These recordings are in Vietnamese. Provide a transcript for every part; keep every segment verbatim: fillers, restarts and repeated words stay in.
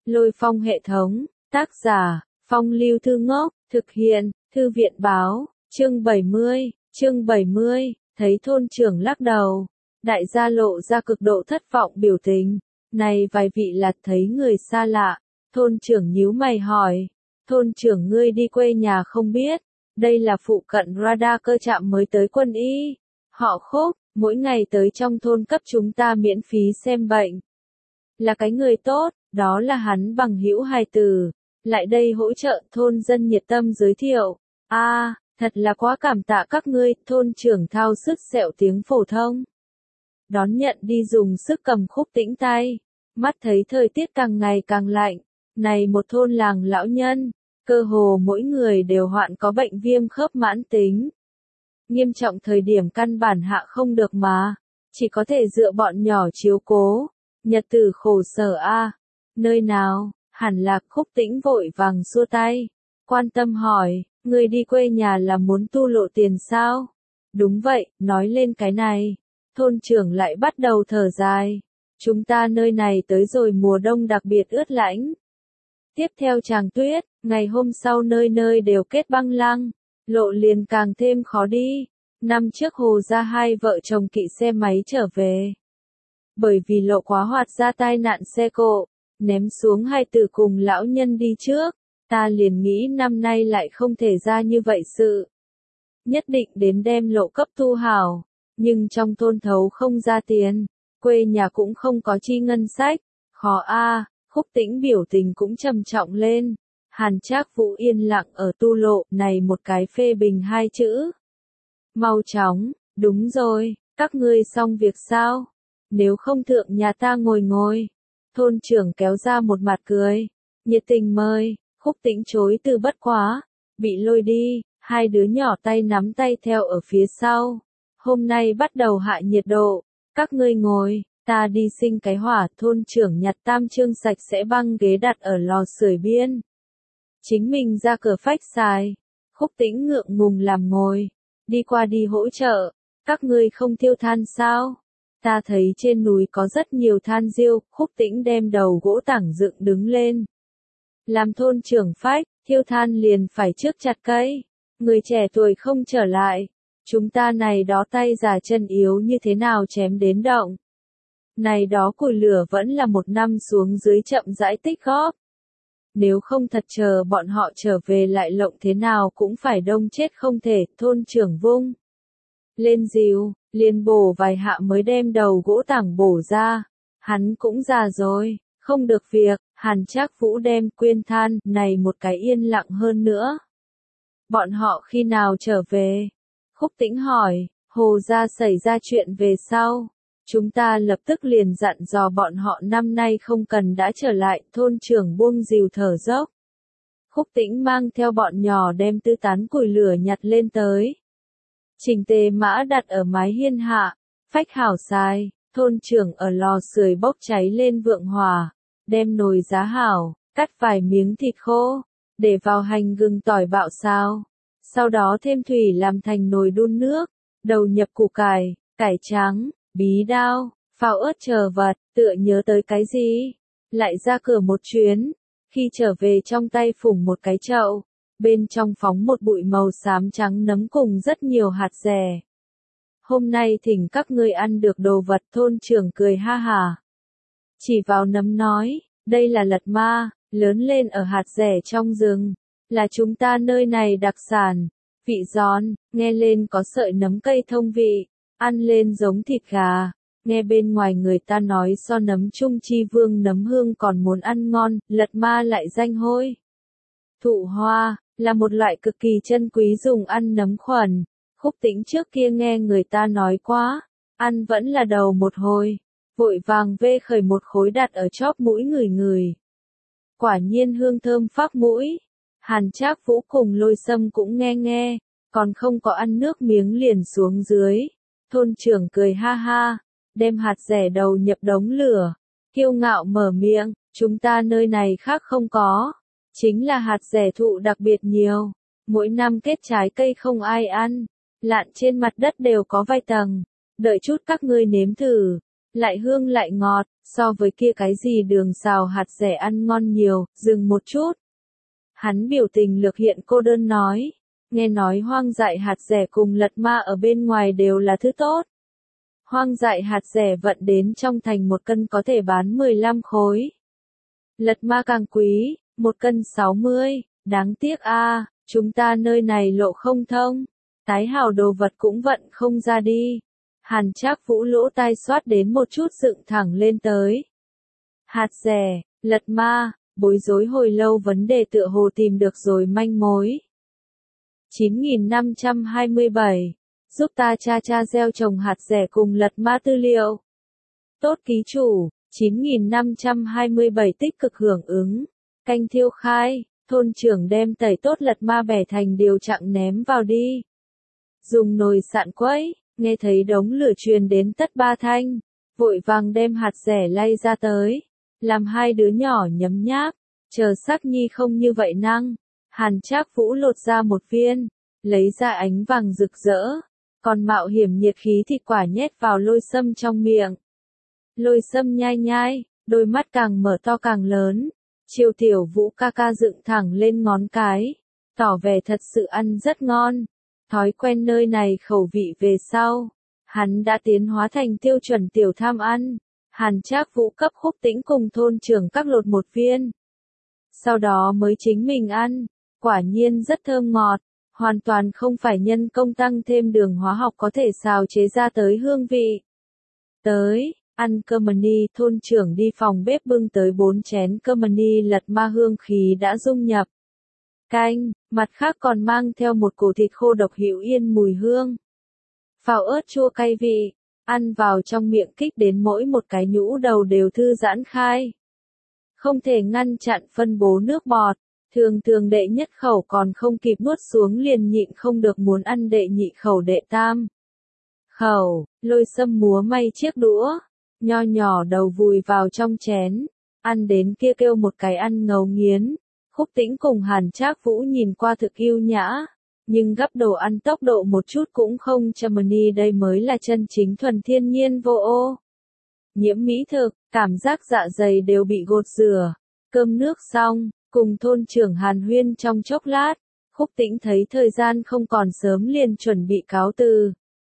Lôi phong hệ thống, tác giả, Phong Lưu Thư Ngốc, thực hiện, Thư viện báo, chương bảy mươi, chương bảy mươi, thấy thôn trưởng lắc đầu. Đại gia lộ ra cực độ thất vọng biểu tình, này vài vị là thấy người xa lạ, thôn trưởng nhíu mày hỏi, thôn trưởng ngươi đi quê nhà không biết, đây là phụ cận radar cơ trạm mới tới quân y, họ Khúc, mỗi ngày tới trong thôn cấp chúng ta miễn phí xem bệnh. Là cái người tốt, đó là hắn bằng hữu hài tử, lại đây hỗ trợ thôn dân nhiệt tâm giới thiệu, a à, thật là quá cảm tạ các ngươi, thôn trưởng thao sức sẹo tiếng phổ thông. Đón nhận đi dùng sức cầm Khúc Tĩnh tay, mắt thấy thời tiết càng ngày càng lạnh, này một thôn làng lão nhân, cơ hồ mỗi người đều hoạn có bệnh viêm khớp mãn tính. Nghiêm trọng thời điểm căn bản hạ không được mà, chỉ có thể dựa bọn nhỏ chiếu cố, nhật tử khổ sở a. À. Nơi nào, hẳn là Khúc Tĩnh vội vàng xua tay, quan tâm hỏi, người đi quê nhà là muốn tu lộ tiền sao? Đúng vậy, nói lên cái này, thôn trưởng lại bắt đầu thở dài, chúng ta nơi này tới rồi mùa đông đặc biệt ướt lạnh. Tiếp theo tràng tuyết, ngày hôm sau nơi nơi đều kết băng lăng, lộ liền càng thêm khó đi. Năm trước Hồ ra hai vợ chồng kỵ xe máy trở về. Bởi vì lộ quá hoạt ra tai nạn xe cộ, ném xuống hai tử cùng lão nhân đi trước, ta liền nghĩ năm nay lại không thể ra như vậy sự. Nhất định đến đem lộ cấp thu hảo, nhưng trong thôn thấu không ra tiền, quê nhà cũng không có chi ngân sách, khó a. À. Khúc Tĩnh biểu tình cũng trầm trọng lên, Hàn Trác Vũ yên lặng ở tu lộ, này một cái phê bình hai chữ. Mau chóng, đúng rồi, các ngươi xong việc sao? Nếu không thượng nhà ta ngồi ngồi. Thôn trưởng kéo ra một mặt cười, nhiệt tình mời, Khúc Tĩnh chối từ bất quá, bị lôi đi, hai đứa nhỏ tay nắm tay theo ở phía sau. Hôm nay bắt đầu hạ nhiệt độ, các ngươi ngồi. Ta đi sinh cái hỏa, thôn trưởng nhặt tam trương sạch sẽ băng ghế đặt ở lò sưởi biên. Chính mình ra cửa phách xài, Khúc Tĩnh ngượng ngùng làm ngồi, đi qua đi hỗ trợ, các ngươi không thiêu than sao? Ta thấy trên núi có rất nhiều than diêu, Khúc Tĩnh đem đầu gỗ tảng dựng đứng lên. Làm thôn trưởng phách, thiêu than liền phải trước chặt cây, người trẻ tuổi không trở lại, chúng ta này đó tay già chân yếu như thế nào chém đến động. Này đó củi lửa vẫn là một năm xuống dưới chậm rãi tích góp. Nếu không thật chờ bọn họ trở về lại lộng thế nào cũng phải đông chết không thể, thôn trưởng vung. Lên dìu, liền bổ vài hạ mới đem đầu gỗ tảng bổ ra. Hắn cũng già rồi, không được việc, Hàn Trác Vũ đem quyên than, này một cái yên lặng hơn nữa. Bọn họ khi nào trở về? Khúc Tĩnh hỏi, Hồ ra xảy ra chuyện về sau. Chúng ta lập tức liền dặn dò bọn họ năm nay không cần đã trở lại, thôn trưởng buông dìu thở dốc. Khúc Tĩnh mang theo bọn nhỏ đem tư tán củi lửa nhặt lên tới. Trình tề mã đặt ở mái hiên hạ, phách hảo xài, thôn trưởng ở lò sưởi bốc cháy lên vượng hòa, đem nồi giá hảo, cắt vài miếng thịt khô, để vào hành gừng tỏi bạo xào. Sau đó thêm thủy làm thành nồi đun nước, đầu nhập củ cải, cải trắng, bí đao, phao ớt chờ vật, tựa nhớ tới cái gì, lại ra cửa một chuyến, khi trở về trong tay phủng một cái chậu, bên trong phóng một bụi màu xám trắng nấm cùng rất nhiều hạt dẻ. Hôm nay thỉnh các ngươi ăn được đồ vật, thôn trưởng cười ha hà. Chỉ vào nấm nói, đây là lật ma, lớn lên ở hạt dẻ trong rừng, là chúng ta nơi này đặc sản, vị giòn, nghe lên có sợi nấm cây thông vị. Ăn lên giống thịt gà, nghe bên ngoài người ta nói so nấm trung chi vương nấm hương còn muốn ăn ngon, lật ma lại danh hôi. Thụ hoa, là một loại cực kỳ chân quý dùng ăn nấm khuẩn, Khúc Tĩnh trước kia nghe người ta nói quá, ăn vẫn là đầu một hồi, vội vàng vê khởi một khối đặt ở chóp mũi người người. Quả nhiên hương thơm phác mũi, Hàn Trác Vũ cùng Lôi Sâm cũng nghe nghe, còn không có ăn nước miếng liền xuống dưới. Thôn trưởng cười ha ha, đem hạt dẻ đầu nhập đống lửa, kiêu ngạo mở miệng, chúng ta nơi này khác không có, chính là hạt dẻ thụ đặc biệt nhiều, mỗi năm kết trái cây không ai ăn, lạn trên mặt đất đều có vài tầng, đợi chút các ngươi nếm thử, lại hương lại ngọt, so với kia cái gì đường xào hạt dẻ ăn ngon nhiều, dừng một chút. Hắn biểu tình lược hiện cô đơn nói, nghe nói hoang dại hạt dẻ cùng lật ma ở bên ngoài đều là thứ tốt. Hoang dại hạt dẻ vận đến trong thành một cân có thể bán mười lăm khối. Lật ma càng quý, một cân sáu mươi, đáng tiếc a, chúng ta nơi này lộ không thông, tái hào đồ vật cũng vận không ra đi. Hàn Trác Vũ lỗ tai xoát đến một chút dựng thẳng lên tới. Hạt dẻ, lật ma, bối rối hồi lâu vấn đề tựa hồ tìm được rồi manh mối. chín nghìn năm trăm hai mươi bảy, giúp ta tra tra gieo trồng hạt dẻ cùng lật ma tư liệu. Tốt ký chủ, chín nghìn năm trăm hai mươi bảy tích cực hưởng ứng. Canh thiêu khai, thôn trưởng đem tẩy tốt lật ma bẻ thành điều chặng ném vào đi. Dùng nồi sạn quấy, nghe thấy đống lửa truyền đến tất ba thanh, vội vàng đem hạt dẻ lay ra tới, làm hai đứa nhỏ nhấm nháp, chờ sắc nhi không như vậy năng. Hàn Trác Vũ lột ra một viên, lấy ra ánh vàng rực rỡ, còn mạo hiểm nhiệt khí thịt quả nhét vào Lôi Sâm trong miệng. Lôi Sâm nhai nhai, đôi mắt càng mở to càng lớn, Triều Tiểu Vũ ca ca dựng thẳng lên ngón cái, tỏ vẻ thật sự ăn rất ngon. Thói quen nơi này khẩu vị về sau, hắn đã tiến hóa thành tiêu chuẩn tiểu tham ăn. Hàn Trác Vũ cấp Khúc Tĩnh cùng thôn trưởng các lột một viên, sau đó mới chính mình ăn, quả nhiên rất thơm ngọt, hoàn toàn không phải nhân công tăng thêm đường hóa học có thể xào chế ra tới hương vị. Tới, ăn cơm ni, thôn trưởng đi phòng bếp bưng tới bốn chén cơm ni lật ma hương khí đã dung nhập canh, mặt khác còn mang theo một củ thịt khô độc hữu yên mùi hương. Phao ớt chua cay vị, ăn vào trong miệng kích đến mỗi một cái nhũ đầu đều thư giãn khai. Không thể ngăn chặn phân bố nước bọt, thường thường đệ nhất khẩu còn không kịp nuốt xuống liền nhịn không được muốn ăn đệ nhị khẩu đệ tam. Khẩu, Lôi Sâm múa may chiếc đũa, nho nhỏ đầu vùi vào trong chén, ăn đến kia kêu một cái ăn ngấu nghiến. Khúc Tĩnh cùng Hàn Trác Vũ nhìn qua thực yêu nhã, nhưng gắp đồ ăn tốc độ một chút cũng không chậm ni, đây mới là chân chính thuần thiên nhiên vô ô. Nhiễm mỹ thực, cảm giác dạ dày đều bị gột rửa. Cơm nước xong, cùng thôn trưởng Hàn huyên trong chốc lát, Khúc Tĩnh thấy thời gian không còn sớm liền chuẩn bị cáo từ.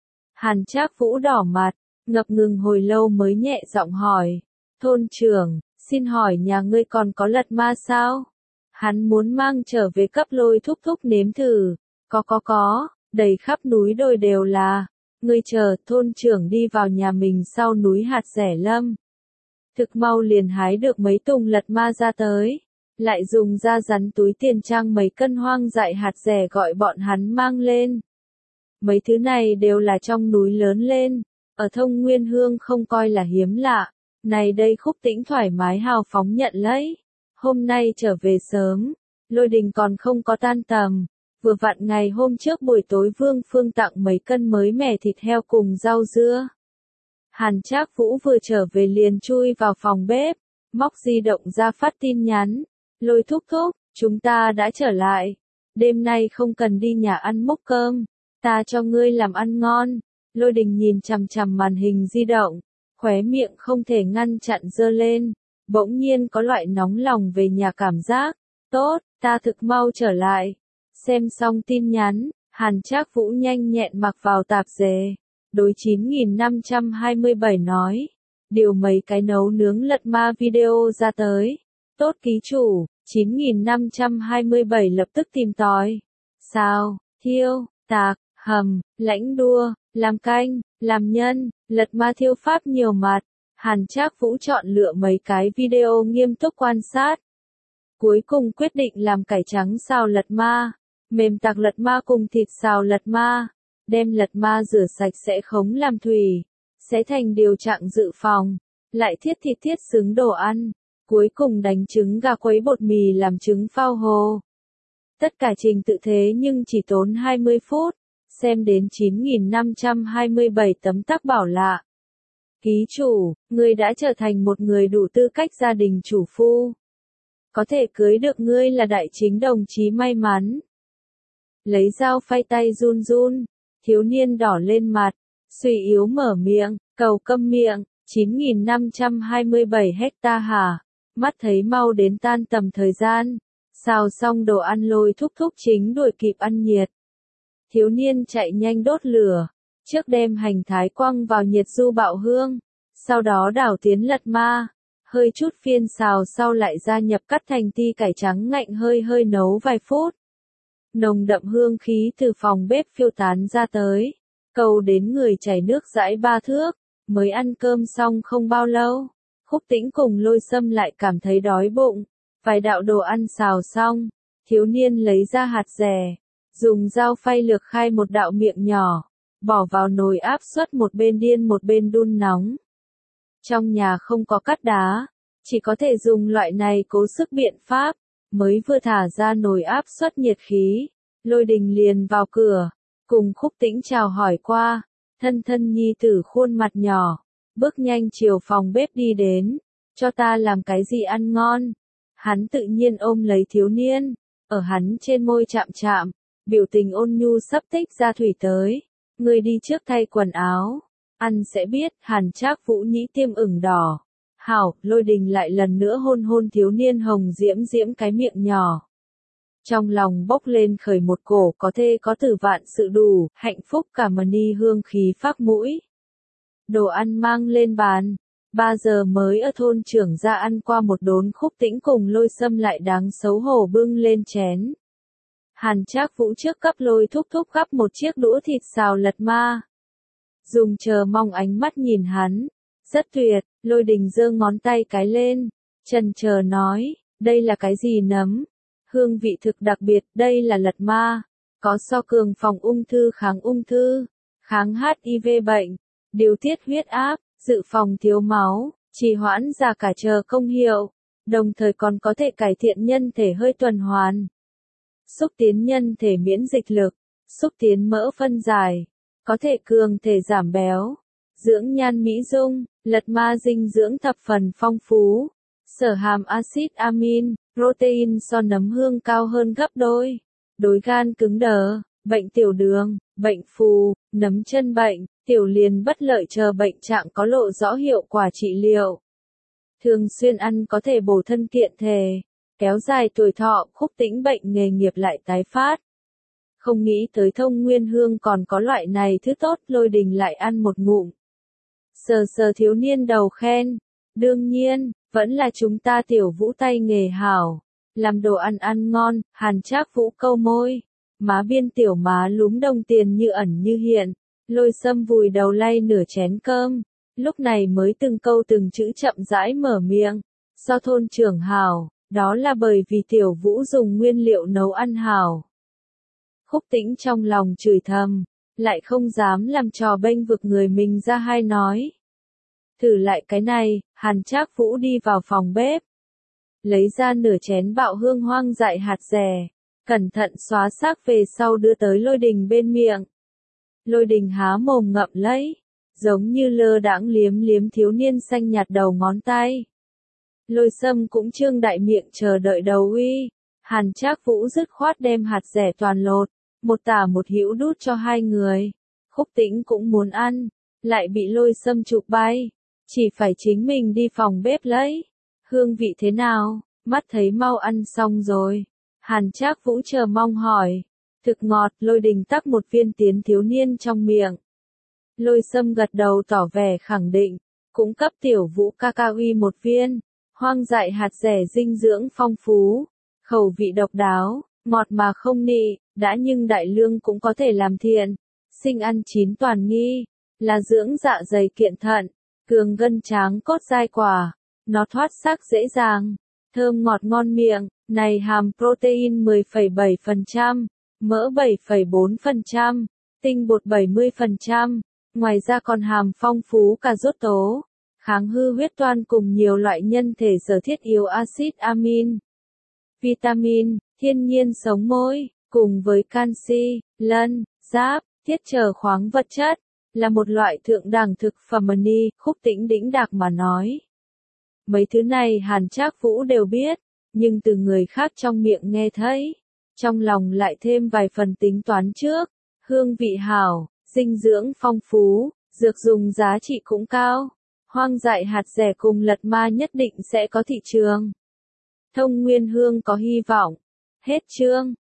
Hàn Trác Vũ đỏ mặt, ngập ngừng hồi lâu mới nhẹ giọng hỏi, thôn trưởng, xin hỏi nhà ngươi còn có lật ma sao? Hắn muốn mang trở về cấp Lôi thúc thúc nếm thử. Có có có, đầy khắp núi đồi đều là. Ngươi chờ, thôn trưởng đi vào nhà mình sau núi hạt dẻ lâm. Thực mau liền hái được mấy tùng lật ma ra tới. Lại dùng da rắn túi tiền trang mấy cân hoang dại hạt dẻ gọi bọn hắn mang lên. Mấy thứ này đều là trong núi lớn lên. Ở Thông Nguyên Hương không coi là hiếm lạ. Này đây Khúc Tĩnh thoải mái hào phóng nhận lấy. Hôm nay trở về sớm, Lôi Đình còn không có tan tầm, vừa vặn ngày hôm trước buổi tối Vương Phương tặng mấy cân mới mẻ thịt heo cùng rau dưa. Hàn Trác Vũ vừa trở về liền chui vào phòng bếp, móc di động ra phát tin nhắn, Lôi thúc thúc, chúng ta đã trở lại, đêm nay không cần đi nhà ăn múc cơm, ta cho ngươi làm ăn ngon. Lôi Đình nhìn chằm chằm màn hình di động, khóe miệng không thể ngăn chặn giơ lên. Bỗng nhiên có loại nóng lòng về nhà cảm giác. Tốt, ta thực mau trở lại. Xem xong tin nhắn, Hàn Trác Vũ nhanh nhẹn mặc vào tạp dề. Đối chín nghìn năm trăm hai mươi bảy nói. Điều mấy cái nấu nướng lật ma video ra tới. Tốt ký chủ, chín nghìn năm trăm hai mươi bảy lập tức tìm tòi. Sao, thiêu, tạc, hầm, lãnh đua, làm canh, làm nhân, lật ma thiêu pháp nhiều mặt. Hàn Trác Vũ chọn lựa mấy cái video nghiêm túc quan sát. Cuối cùng quyết định làm cải trắng xào lật ma, mềm tạc lật ma cùng thịt xào lật ma, đem lật ma rửa sạch sẽ khống làm thủy, xé thành điều trạng dự phòng, lại thiết thịt thiết xứng đồ ăn, cuối cùng đánh trứng gà quấy bột mì làm trứng phao hồ. Tất cả trình tự thế nhưng chỉ tốn hai mươi phút, xem đến chín nghìn năm trăm hai mươi bảy tấm tắc bảo lạ. Ký chủ, ngươi đã trở thành một người đủ tư cách gia đình chủ phu. Có thể cưới được ngươi là đại chính đồng chí may mắn. Lấy dao phay tay run run, thiếu niên đỏ lên mặt, suy yếu mở miệng, cầu câm miệng, chín nghìn năm trăm hai mươi bảy hecta hả? Mắt thấy mau đến tan tầm thời gian. Xào xong đồ ăn Lôi thúc thúc chính đuổi kịp ăn nhiệt. Thiếu niên chạy nhanh đốt lửa. Trước đem hành thái quăng vào nhiệt du bạo hương. Sau đó đảo tiến lật ma. Hơi chút phiên xào sau lại gia nhập cắt thành ti cải trắng ngạnh hơi hơi nấu vài phút. Nồng đậm hương khí từ phòng bếp phiêu tán ra tới. Cầu đến người chảy nước dãi ba thước. Mới ăn cơm xong không bao lâu. Khúc Tĩnh cùng Lôi Sâm lại cảm thấy đói bụng. Vài đạo đồ ăn xào xong. Thiếu niên lấy ra hạt dẻ. Dùng dao phay lược khai một đạo miệng nhỏ. Bỏ vào nồi áp suất một bên điên một bên đun nóng. Trong nhà không có cắt đá. Chỉ có thể dùng loại này cố sức biện pháp. Mới vừa thả ra nồi áp suất nhiệt khí. Lôi Đình liền vào cửa. Cùng Khúc Tĩnh chào hỏi qua. Thân thân nhi tử khuôn mặt nhỏ. Bước nhanh chiều phòng bếp đi đến. Cho ta làm cái gì ăn ngon. Hắn tự nhiên ôm lấy thiếu niên. Ở hắn trên môi chạm chạm. Biểu tình ôn nhu sắp tích ra thủy tới. Người đi trước thay quần áo. Ăn sẽ biết. Hàn Trác Vũ nhĩ tiêm ửng đỏ. Hảo, Lôi Đình lại lần nữa hôn hôn thiếu niên hồng diễm diễm cái miệng nhỏ. Trong lòng bốc lên khởi một cổ có thê có tử vạn sự đủ, hạnh phúc cả mà ni hương khí phác mũi. Đồ ăn mang lên bàn. Ba giờ mới ở thôn trưởng ra ăn qua một đốn. Khúc Tĩnh cùng Lôi Sâm lại đáng xấu hổ bưng lên chén. Hàn Trác Vũ trước cấp Lôi thúc thúc gắp một chiếc đũa thịt xào lật ma. Dùng chờ mong ánh mắt nhìn hắn. Rất tuyệt, Lôi Đình giơ ngón tay cái lên. Chần chờ nói, đây là cái gì nấm? Hương vị thực đặc biệt, đây là lật ma. Có so cường phòng ung thư kháng ung thư, kháng hát i vê bệnh, điều tiết huyết áp, dự phòng thiếu máu, trì hoãn già cả chờ công hiệu. Đồng thời còn có thể cải thiện nhân thể hơi tuần hoàn. Xúc tiến nhân thể miễn dịch lực, xúc tiến mỡ phân giải, có thể cường thể giảm béo, dưỡng nhan mỹ dung, lật ma dinh dưỡng thập phần phong phú, sở hàm axit amin, protein so nấm hương cao hơn gấp đôi, đối gan cứng đờ, bệnh tiểu đường, bệnh phù, nấm chân bệnh, tiểu liền bất lợi chờ bệnh trạng có lộ rõ hiệu quả trị liệu. Thường xuyên ăn có thể bổ thân kiện thể, kéo dài tuổi thọ. Khúc Tĩnh bệnh nghề nghiệp lại tái phát. Không nghĩ tới Thông Nguyên Hương còn có loại này thứ tốt. Lôi Đình lại ăn một ngụm. Sờ sờ thiếu niên đầu khen. Đương nhiên, vẫn là chúng ta Tiểu Vũ tay nghề hảo. Làm đồ ăn ăn ngon. Hàn Trác Vũ câu môi. Má biên tiểu má lúm đồng tiền như ẩn như hiện. Lôi Sâm vùi đầu lay nửa chén cơm. Lúc này mới từng câu từng chữ chậm rãi mở miệng. Do thôn trưởng hảo, đó là bởi vì Tiểu Vũ dùng nguyên liệu nấu ăn hảo. Khúc Tĩnh trong lòng chửi thầm, lại không dám làm trò bênh vực người mình ra hai nói. Thử lại cái này. Hàn Trác Vũ đi vào phòng bếp. Lấy ra nửa chén bạo hương hoang dại hạt dẻ. Cẩn thận xóa xác về sau đưa tới Lôi Đình bên miệng. Lôi Đình há mồm ngậm lấy. Giống như lơ đãng liếm liếm thiếu niên xanh nhạt đầu ngón tay. Lôi Sâm cũng trương đại miệng chờ đợi đầu uy. Hàn Trác Vũ dứt khoát đem hạt dẻ toàn lột. Một tả một hữu đút cho hai người. Khúc Tĩnh cũng muốn ăn. Lại bị Lôi Sâm chụp bay. Chỉ phải chính mình đi phòng bếp lấy. Hương vị thế nào? Mắt thấy mau ăn xong rồi. Hàn Trác Vũ chờ mong hỏi. Thực ngọt. Lôi Đình tắc một viên tiến thiếu niên trong miệng. Lôi Sâm gật đầu tỏ vẻ khẳng định. Cũng cấp Tiểu Vũ ca ca uy một viên. Hoang dại hạt dẻ dinh dưỡng phong phú. Khẩu vị độc đáo. Ngọt mà không nị. Đã nhưng đại lương cũng có thể làm thiện. Sinh ăn chín toàn nghi. Là dưỡng dạ dày kiện thận. Cường gân tráng cốt dai quả. Nó thoát xác dễ dàng. Thơm ngọt ngon miệng. Này hàm protein mười phẩy bảy phần trăm. Mỡ bảy phẩy bốn phần trăm. Tinh bột bảy mươi phần trăm. Ngoài ra còn hàm phong phú cà rốt tố. Kháng hư huyết toan cùng nhiều loại nhân thể sở thiết yếu axit amin. Vitamin, thiên nhiên sống môi, cùng với canxi, lân, giáp, thiết trở khoáng vật chất, là một loại thượng đẳng thực phẩm ni. Khúc Tĩnh đĩnh đạc mà nói. Mấy thứ này Hàn Trác Vũ đều biết, nhưng từ người khác trong miệng nghe thấy, trong lòng lại thêm vài phần tính toán trước. Hương vị hảo, dinh dưỡng phong phú, dược dùng giá trị cũng cao. Hoang dại hạt rẻ cùng lật ma nhất định sẽ có thị trường. Thông Nguyên Hương có hy vọng. Hết chương.